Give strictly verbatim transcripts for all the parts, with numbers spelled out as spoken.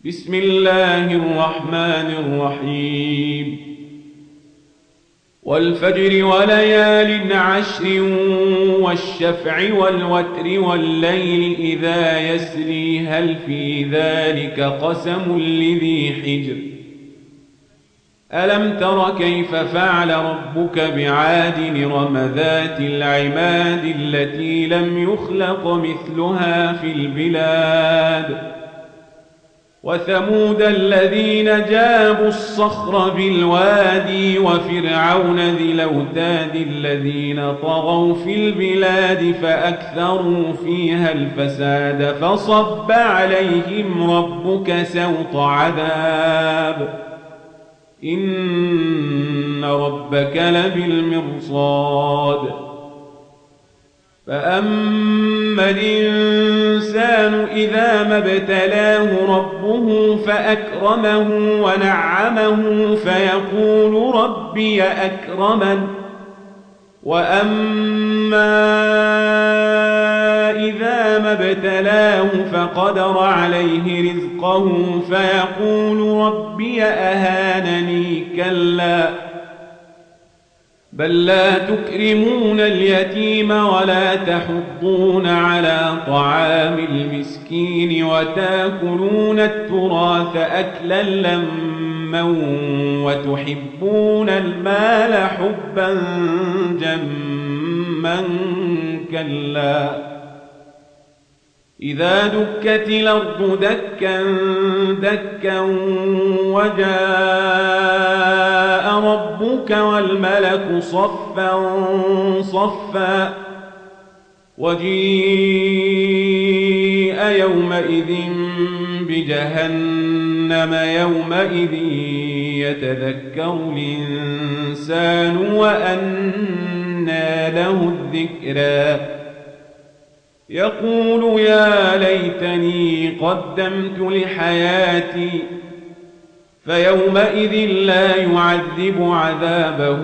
بسم الله الرحمن الرحيم والفجر وليال عشر والشفع والوتر والليل إذا يسري هل في ذلك قسم لذي حجر ألم تر كيف فعل ربك بعاد إرم ذات العماد التي لم يخلق مثلها في البلاد وثمود الذين جابوا الصخر بالوادي وفرعون ذي الأوتاد الذين طغوا في البلاد فأكثروا فيها الفساد فصب عليهم ربك سوط عذاب إن ربك لبالمرصاد فأما الإنسان إذا ما ابتلاه ربه فأكرمه ونعمه فيقول ربي أكرمن وأما إذا ما ابتلاه فقدر عليه رزقه فيقول ربي أهانني كلا بل لا تكرمون اليتيم ولا تحضون على طعام المسكين وتاكلون التراث أكلا لما وتحبون المال حبا جما كلا إذا دكت الأرض دكا دكا وجاء ربك والملك صفا صفا وجيء يومئذ بجهنم يومئذ يتذكر الإنسان وأنى له الذكرى يقول يا ليتني قدمت لحياتي فيومئذ لا يعذب عذابه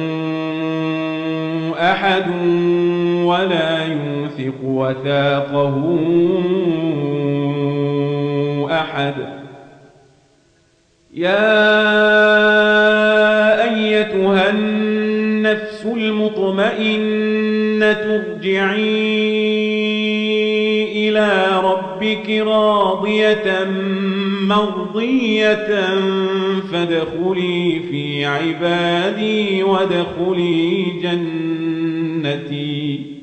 أحد ولا يوثق وثاقه أحد يا أيتها النفس المطمئنة ارجعي إلى ربك راضية مرضية فادخلي في عبادي وادخلي جنتي